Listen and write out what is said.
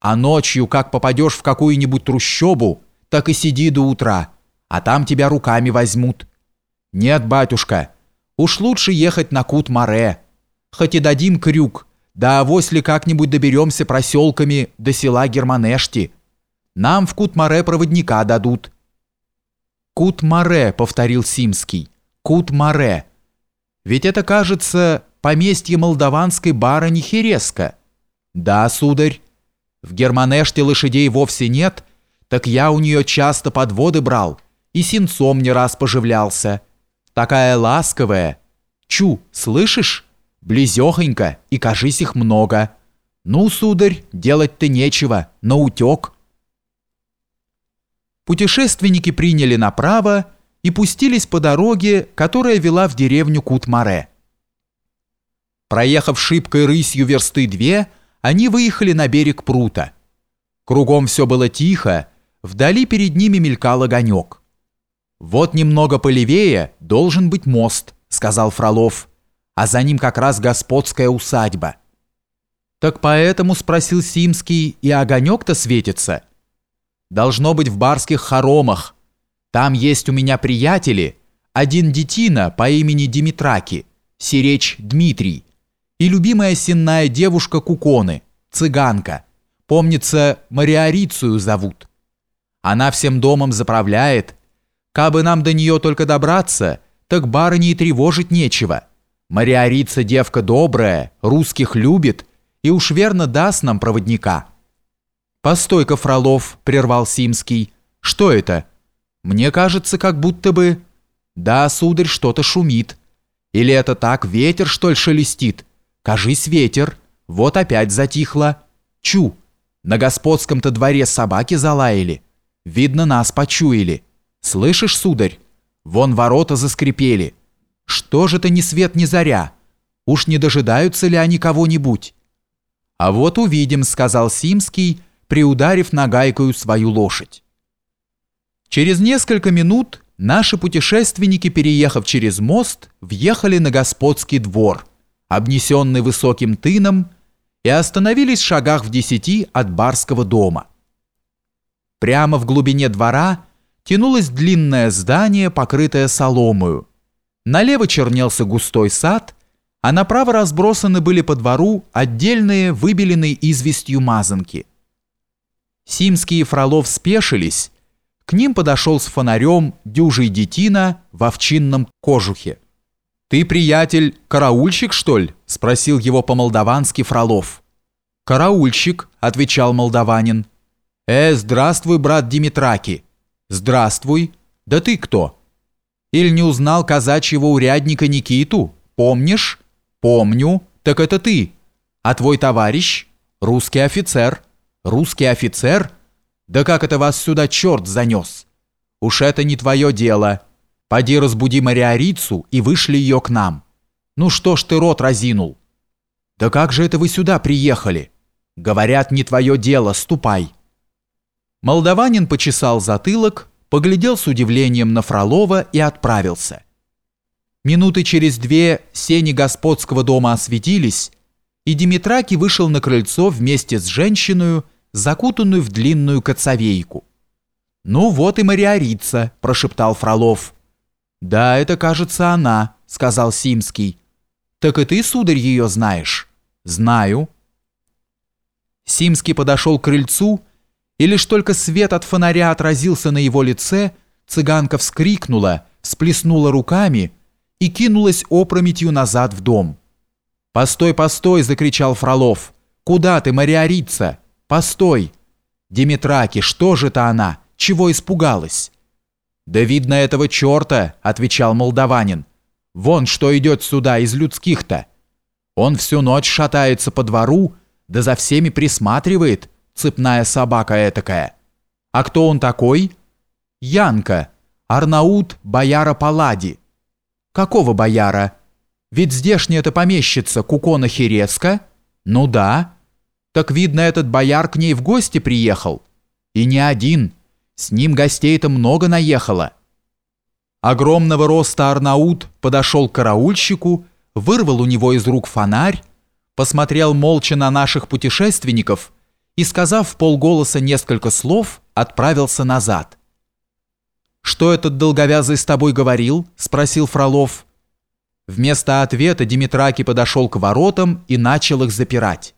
А ночью, как попадешь в какую-нибудь трущобу, так и сиди до утра, а там тебя руками возьмут. Нет, батюшка, уж лучше ехать на Кут-Море. Хоть и дадим крюк, да авось ли как-нибудь доберемся проселками до села Германешти. Нам в Кут-Море проводника дадут». «Кут-Море», — повторил Симский, — «Кут-Море. Ведь это, кажется, поместье молдаванской барыни Хереска». «Да, сударь. В Германеште лошадей вовсе нет, так я у нее часто подводы брал и сенцом не раз поживлялся. Такая ласковая. Чу, слышишь? Близехонько, и, кажись, их много. Ну, сударь, делать-то нечего, наутек». Путешественники приняли направо и пустились по дороге, которая вела в деревню Кут-Море. Проехав шибкой рысью версты 2, они выехали на берег прута. Кругом все было тихо, вдали перед ними мелькал огонек. «Вот немного полевее должен быть мост», — сказал Фролов, «а за ним как раз господская усадьба». «Так поэтому, — спросил Симский, — и огонек-то светится?» «Должно быть в барских хоромах. Там есть у меня приятели, один детина по имени Димитраки, сиречь Дмитрий, и любимая сенная девушка Куконы, цыганка, помнится, Мариорицию зовут. Она всем домом заправляет. Кабы нам до нее только добраться, так барыне и тревожить нечего. Мариорица девка добрая, русских любит и уж верно даст нам проводника». «Постой-ка, Фролов», — прервал Симский. «Что это? Мне кажется, как будто бы...» «Да, сударь, что-то шумит. Или это так, ветер, что ли, шелестит? Кажись, ветер. Вот опять затихло. Чу, на господском-то дворе собаки залаяли. Видно, нас почуяли. Слышишь, сударь? Вон ворота заскрипели. Что же это ни свет ни заря? Уж не дожидаются ли они кого-нибудь?» «А вот увидим», — сказал Симский, приударив нагайкою свою лошадь. Через несколько минут наши путешественники, переехав через мост, въехали на господский двор, обнесенный высоким тыном, и остановились в шагах в 10 от барского дома. Прямо в глубине двора тянулось длинное здание, покрытое соломою. Налево чернелся густой сад, а направо разбросаны были по двору отдельные выбеленные известью мазанки. Симский и Фролов спешились. К ним подошел с фонарем дюжий детина в овчинном кожухе. «Ты, приятель, караульщик, что ли?» – спросил его по-молдавански Фролов. «Караульщик», – отвечал молдаванин. Здравствуй, брат Димитраки». «Здравствуй. Да ты кто?» «Иль не узнал казачьего урядника Никиту? Помнишь?» «Помню. Так это ты. А твой товарищ?» «Русский офицер». «Русский офицер? Да как это вас сюда черт занес? Уж это не твое дело. Поди разбуди Мариорицу и вышли ее к нам. Ну что ж ты рот разинул?» «Да как же это вы сюда приехали?» «Говорят, не твое дело, ступай». Молдаванин почесал затылок, поглядел с удивлением на Фролова и отправился. Минуты через 2 сени господского дома осветились, и Димитраки вышел на крыльцо вместе с женщиной, закутанную в длинную коцовейку. «Ну вот и Мариорица», – прошептал Фролов. «Да, это, кажется, она», – сказал Симский. «Так и ты, сударь, ее знаешь?» «Знаю». Симский подошел к крыльцу, и лишь только свет от фонаря отразился на его лице, цыганка вскрикнула, всплеснула руками и кинулась опрометью назад в дом. «Постой, постой!» – закричал Фролов. «Куда ты, Мариорица? Постой!» «Димитраки, что же это она? Чего испугалась?» «Да видно этого черта!» – отвечал молдаванин. «Вон что идет сюда из людских-то! Он всю ночь шатается по двору, да за всеми присматривает, цепная собака этакая. А кто он такой?» «Янка, Арнаут бояра Паллади». «Какого бояра? Ведь здешняя-то помещица Кукона Хереска?» «Ну да. Так видно, этот бояр к ней в гости приехал. И не один. С ним гостей-то много наехало». Огромного роста Арнаут подошел к караульщику, вырвал у него из рук фонарь, посмотрел молча на наших путешественников и, сказав вполголоса несколько слов, отправился назад. «Что этот долговязый с тобой говорил?» – спросил Фролов. Вместо ответа Димитраки подошел к воротам и начал их запирать.